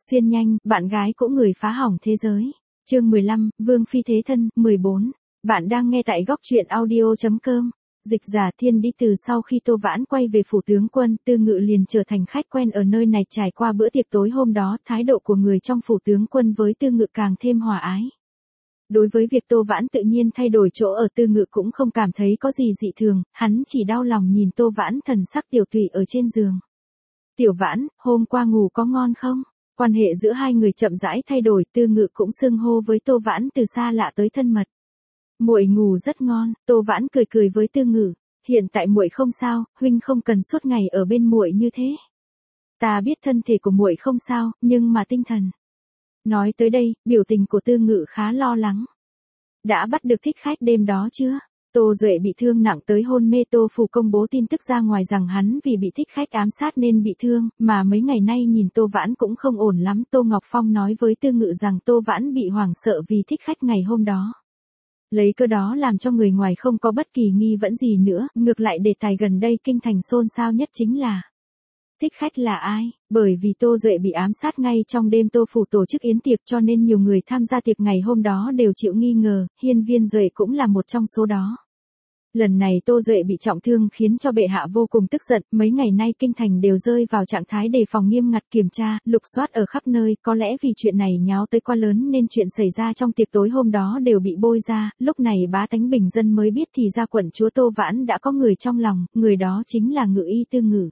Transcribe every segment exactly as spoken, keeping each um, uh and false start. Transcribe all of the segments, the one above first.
Xuyên nhanh, bạn gái cũng người phá hỏng thế giới. Chương mười lăm, Vương Phi Thế Thân, mười bốn. Bạn đang nghe tại góc truyện audio chấm com. Dịch giả Thiên đi từ sau khi Tô Vãn quay về phủ tướng quân, Tư Ngự liền trở thành khách quen ở nơi này. Trải qua bữa tiệc tối hôm đó, thái độ của người trong phủ tướng quân với Tư Ngự càng thêm hòa ái. Đối với việc Tô Vãn tự nhiên thay đổi chỗ ở, Tư Ngự cũng không cảm thấy có gì dị thường, hắn chỉ đau lòng nhìn Tô Vãn thần sắc tiểu tụy ở trên giường. Tiểu Vãn, hôm qua ngủ có ngon không? Quan hệ giữa hai người chậm rãi thay đổi, Tư Ngự cũng xưng hô với Tô Vãn từ xa lạ tới thân mật. Muội ngủ rất ngon. Tô Vãn cười cười với Tư Ngự, hiện tại muội không sao, huynh không cần suốt ngày ở bên muội như thế. Ta biết thân thể của muội không sao, nhưng mà tinh thần. Nói tới đây, biểu tình của Tư Ngự khá lo lắng. Đã bắt được thích khách đêm đó chưa? Tô Duệ bị thương nặng tới hôn mê. Tô Phủ công bố tin tức ra ngoài rằng hắn vì bị thích khách ám sát nên bị thương, mà mấy ngày nay nhìn Tô Vãn cũng không ổn lắm. Tô Ngọc Phong nói với Tư Ngự rằng Tô Vãn bị hoảng sợ vì thích khách ngày hôm đó. Lấy cơ đó làm cho người ngoài không có bất kỳ nghi vấn gì nữa, ngược lại đề tài gần đây kinh thành xôn xao nhất chính là thích khách là ai. Bởi vì Tô Duệ bị ám sát ngay trong đêm Tô Phủ tổ chức yến tiệc cho nên nhiều người tham gia tiệc ngày hôm đó đều chịu nghi ngờ, Hiên Viên Duệ cũng là một trong số đó. Lần này Tô Duệ bị trọng thương khiến cho bệ hạ vô cùng tức giận, mấy ngày nay kinh thành đều rơi vào trạng thái đề phòng nghiêm ngặt, kiểm tra, lục soát ở khắp nơi, có lẽ vì chuyện này nháo tới quá lớn nên chuyện xảy ra trong tiệc tối hôm đó đều bị bôi ra, lúc này bá tánh bình dân mới biết thì ra quận chúa Tô Vãn đã có người trong lòng, người đó chính là Ngự Y Tư Ngự.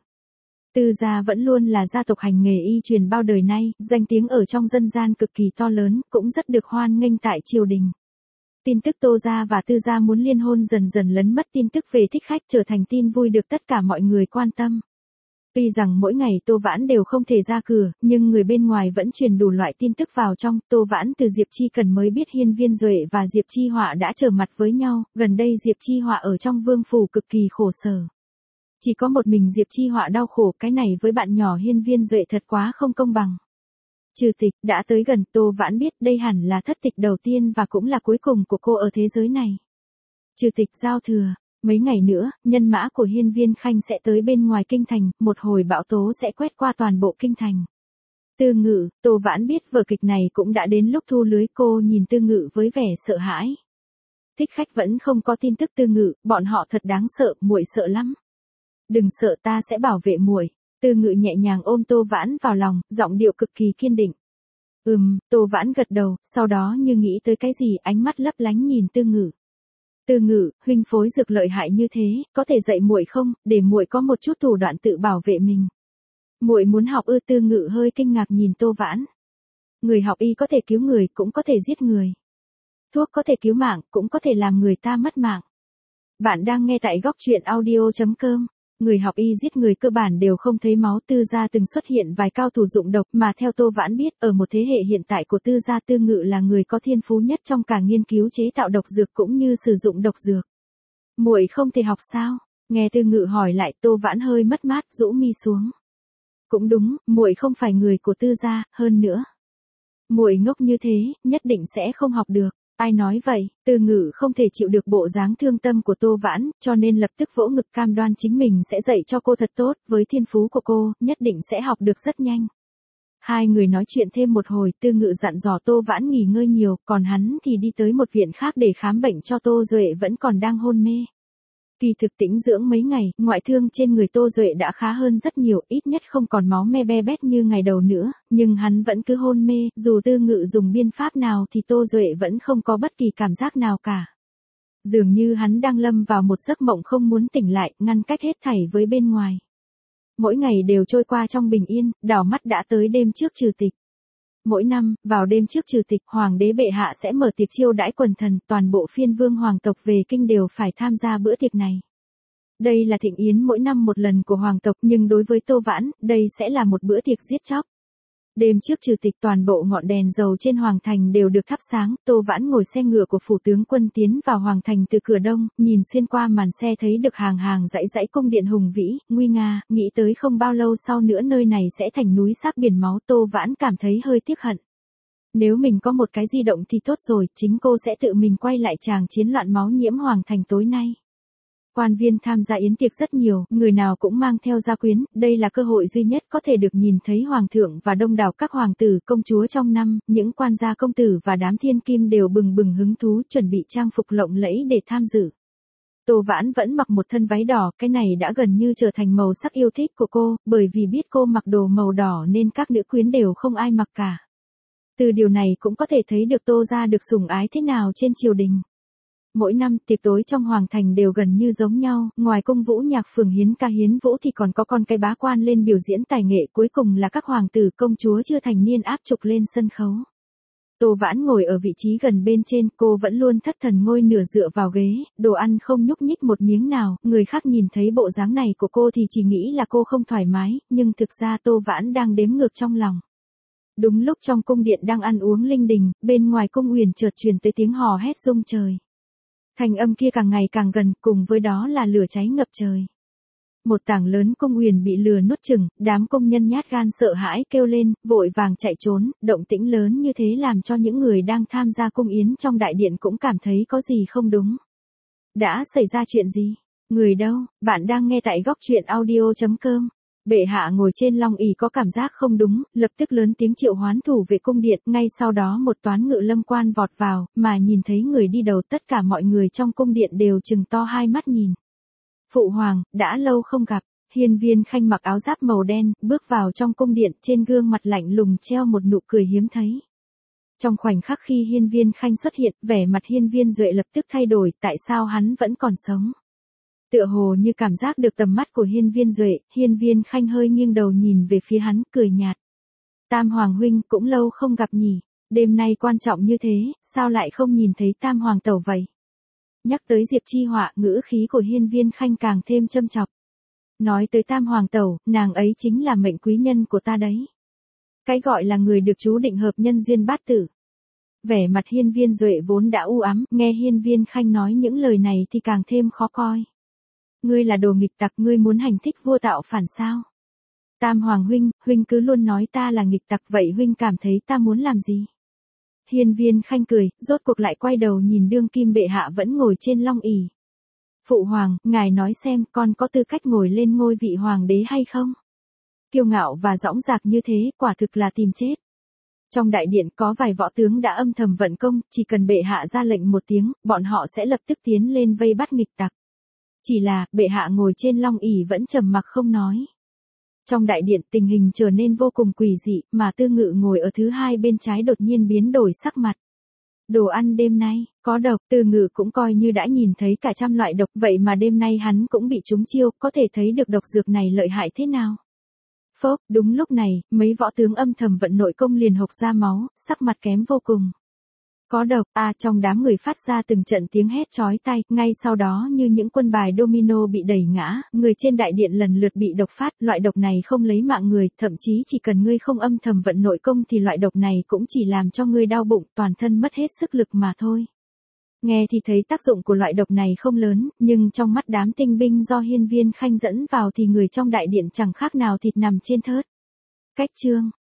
Tư gia vẫn luôn là gia tộc hành nghề y truyền bao đời nay, danh tiếng ở trong dân gian cực kỳ to lớn, cũng rất được hoan nghênh tại triều đình. Tin tức Tô gia và Tư gia muốn liên hôn dần dần lấn mất tin tức về thích khách, trở thành tin vui được tất cả mọi người quan tâm. Tuy rằng mỗi ngày Tô Vãn đều không thể ra cửa, nhưng người bên ngoài vẫn truyền đủ loại tin tức vào trong. Tô Vãn từ Diệp Chi Cần mới biết Hiên Viên Duệ và Diệp Chi Họa đã trở mặt với nhau, gần đây Diệp Chi Họa ở trong vương phủ cực kỳ khổ sở. Chỉ có một mình Diệp Chi Họa đau khổ, cái này với bạn nhỏ Hiên Viên Duệ thật quá không công bằng. Trừ tịch đã tới gần, Tô Vãn biết đây hẳn là thất tịch đầu tiên và cũng là cuối cùng của cô ở thế giới này. Trừ tịch giao thừa, mấy ngày nữa, nhân mã của Hiên Viên Khanh sẽ tới bên ngoài kinh thành, một hồi bão tố sẽ quét qua toàn bộ kinh thành. Tư Ngự, Tô Vãn biết vở kịch này cũng đã đến lúc thu lưới, cô nhìn Tư Ngự với vẻ sợ hãi. Thích khách vẫn không có tin tức. Tư Ngự, bọn họ thật đáng sợ, muội sợ lắm. Đừng sợ, ta sẽ bảo vệ muội. Tư Ngự nhẹ nhàng ôm Tô Vãn vào lòng, giọng điệu cực kỳ kiên định. Ừm, Tô Vãn gật đầu, sau đó như nghĩ tới cái gì, ánh mắt lấp lánh nhìn Tư Ngự. Tư Ngự, huynh phối dược lợi hại như thế, có thể dạy muội không, để muội có một chút thủ đoạn tự bảo vệ mình. Muội muốn học ư? Tư Ngự hơi kinh ngạc nhìn Tô Vãn. Người học y có thể cứu người, cũng có thể giết người. Thuốc có thể cứu mạng, cũng có thể làm người ta mất mạng. Bạn đang nghe tại góc truyện audio chấm com. Người học y giết người cơ bản đều không thấy máu. Tư gia từng xuất hiện vài cao thủ dụng độc, mà theo Tô Vãn biết, ở một thế hệ hiện tại của Tư gia, Tư Ngự là người có thiên phú nhất trong cả nghiên cứu chế tạo độc dược cũng như sử dụng độc dược. Muội không thể học sao? Nghe Tư Ngự hỏi lại, Tô Vãn hơi mất mát, rũ mi xuống. Cũng đúng, muội không phải người của Tư gia, hơn nữa, muội ngốc như thế, nhất định sẽ không học được. Ai nói vậy? Tư Ngự không thể chịu được bộ dáng thương tâm của Tô Vãn, cho nên lập tức vỗ ngực cam đoan chính mình sẽ dạy cho cô thật tốt, với thiên phú của cô, nhất định sẽ học được rất nhanh. Hai người nói chuyện thêm một hồi, Tư Ngự dặn dò Tô Vãn nghỉ ngơi nhiều, còn hắn thì đi tới một viện khác để khám bệnh cho Tô Duệ vẫn còn đang hôn mê. Kỳ thực tĩnh dưỡng mấy ngày, ngoại thương trên người Tô Duệ đã khá hơn rất nhiều, ít nhất không còn máu me be bét như ngày đầu nữa, nhưng hắn vẫn cứ hôn mê, dù Tư Ngự dùng biện pháp nào thì Tô Duệ vẫn không có bất kỳ cảm giác nào cả. Dường như hắn đang lâm vào một giấc mộng không muốn tỉnh lại, ngăn cách hết thảy với bên ngoài. Mỗi ngày đều trôi qua trong bình yên, đảo mắt đã tới đêm trước trừ tịch. Mỗi năm, vào đêm trước trừ tịch, Hoàng đế bệ hạ sẽ mở tiệc chiêu đãi quần thần, toàn bộ phiên vương hoàng tộc về kinh đều phải tham gia bữa tiệc này. Đây là thịnh yến mỗi năm một lần của hoàng tộc, nhưng đối với Tô Vãn, đây sẽ là một bữa tiệc giết chóc. Đêm trước trừ tịch, toàn bộ ngọn đèn dầu trên hoàng thành đều được thắp sáng. Tô Vãn ngồi xe ngựa của phủ tướng quân tiến vào hoàng thành từ cửa đông, nhìn xuyên qua màn xe thấy được hàng hàng dãy dãy cung điện hùng vĩ, nguy nga, nghĩ tới không bao lâu sau nữa nơi này sẽ thành núi sáp biển máu. Tô Vãn cảm thấy hơi tiếc hận. Nếu mình có một cái di động thì tốt rồi, chính cô sẽ tự mình quay lại tràng chiến loạn máu nhiễm hoàng thành tối nay. Quan viên tham gia yến tiệc rất nhiều, người nào cũng mang theo gia quyến, đây là cơ hội duy nhất có thể được nhìn thấy hoàng thượng và đông đảo các hoàng tử, công chúa trong năm, những quan gia công tử và đám thiên kim đều bừng bừng hứng thú chuẩn bị trang phục lộng lẫy để tham dự. Tô Vãn vẫn mặc một thân váy đỏ, cái này đã gần như trở thành màu sắc yêu thích của cô, bởi vì biết cô mặc đồ màu đỏ nên các nữ quyến đều không ai mặc cả. Từ điều này cũng có thể thấy được Tô gia được sủng ái thế nào trên triều đình. Mỗi năm tiệc tối trong hoàng thành đều gần như giống nhau, ngoài cung vũ nhạc phường hiến ca hiến vũ thì còn có con cái bá quan lên biểu diễn tài nghệ, cuối cùng là các hoàng tử công chúa chưa thành niên áp trục lên sân khấu. Tô Vãn ngồi ở vị trí gần bên trên, cô vẫn luôn thất thần ngồi nửa dựa vào ghế, đồ ăn không nhúc nhích một miếng nào, người khác nhìn thấy bộ dáng này của cô thì chỉ nghĩ là cô không thoải mái, nhưng thực ra Tô Vãn đang đếm ngược trong lòng. Đúng lúc trong cung điện đang ăn uống linh đình, bên ngoài cung uyển chợt truyền tới tiếng hò hét rung trời. Thanh âm kia càng ngày càng gần, cùng với đó là lửa cháy ngập trời. Một tảng lớn cung uyển bị lửa nuốt chửng, đám công nhân nhát gan sợ hãi kêu lên, vội vàng chạy trốn, động tĩnh lớn như thế làm cho những người đang tham gia cung yến trong đại điện cũng cảm thấy có gì không đúng. Đã xảy ra chuyện gì? Người đâu? Bạn đang nghe tại góc truyện audio chấm com. Bệ hạ ngồi trên long ỷ có cảm giác không đúng, lập tức lớn tiếng triệu hoán thủ vệ cung điện, ngay sau đó một toán ngự lâm quan vọt vào, mà nhìn thấy người đi đầu tất cả mọi người trong cung điện đều trừng to hai mắt nhìn. Phụ hoàng, đã lâu không gặp, Hiên Viên Khanh mặc áo giáp màu đen, bước vào trong cung điện, trên gương mặt lạnh lùng treo một nụ cười hiếm thấy. Trong khoảnh khắc khi Hiên Viên Khanh xuất hiện, vẻ mặt Hiên Viên Duệ lập tức thay đổi, tại sao hắn vẫn còn sống? Tựa hồ như cảm giác được tầm mắt của Hiên Viên Duệ, Hiên Viên Khanh hơi nghiêng đầu nhìn về phía hắn, cười nhạt. Tam Hoàng huynh, cũng lâu không gặp nhỉ, đêm nay quan trọng như thế, sao lại không nhìn thấy Tam Hoàng tẩu vậy? Nhắc tới Diệp Chi Họa, ngữ khí của Hiên Viên Khanh càng thêm châm chọc. Nói tới Tam Hoàng tẩu, nàng ấy chính là mệnh quý nhân của ta đấy. Cái gọi là người được chú định hợp nhân duyên bát tử. Vẻ mặt Hiên Viên Duệ vốn đã u ám, nghe Hiên Viên Khanh nói những lời này thì càng thêm khó coi. Ngươi là đồ nghịch tặc, ngươi muốn hành thích vua tạo phản sao? Tam Hoàng huynh, huynh cứ luôn nói ta là nghịch tặc, vậy huynh cảm thấy ta muốn làm gì? Hiên Viên Khanh cười, rốt cuộc lại quay đầu nhìn đương kim bệ hạ vẫn ngồi trên long ỷ. Phụ hoàng, ngài nói xem, con có tư cách ngồi lên ngôi vị hoàng đế hay không? Kiêu ngạo và dõng dạc như thế, quả thực là tìm chết. Trong đại điện có vài võ tướng đã âm thầm vận công, chỉ cần bệ hạ ra lệnh một tiếng, bọn họ sẽ lập tức tiến lên vây bắt nghịch tặc. Chỉ là, bệ hạ ngồi trên long ỷ vẫn trầm mặc không nói. Trong đại điện tình hình trở nên vô cùng quỷ dị, mà Tư Ngự ngồi ở thứ hai bên trái đột nhiên biến đổi sắc mặt. Đồ ăn đêm nay, có độc, Tư Ngự cũng coi như đã nhìn thấy cả trăm loại độc, vậy mà đêm nay hắn cũng bị trúng chiêu, có thể thấy được độc dược này lợi hại thế nào. Phốc, đúng lúc này, mấy võ tướng âm thầm vận nội công liền hộc ra máu, sắc mặt kém vô cùng. Có độc, à, trong đám người phát ra từng trận tiếng hét chói tai, ngay sau đó như những quân bài domino bị đẩy ngã, người trên đại điện lần lượt bị độc phát, loại độc này không lấy mạng người, thậm chí chỉ cần ngươi không âm thầm vận nội công thì loại độc này cũng chỉ làm cho ngươi đau bụng, toàn thân mất hết sức lực mà thôi. Nghe thì thấy tác dụng của loại độc này không lớn, nhưng trong mắt đám tinh binh do Hiên Viên Khanh dẫn vào thì người trong đại điện chẳng khác nào thịt nằm trên thớt. Cách chương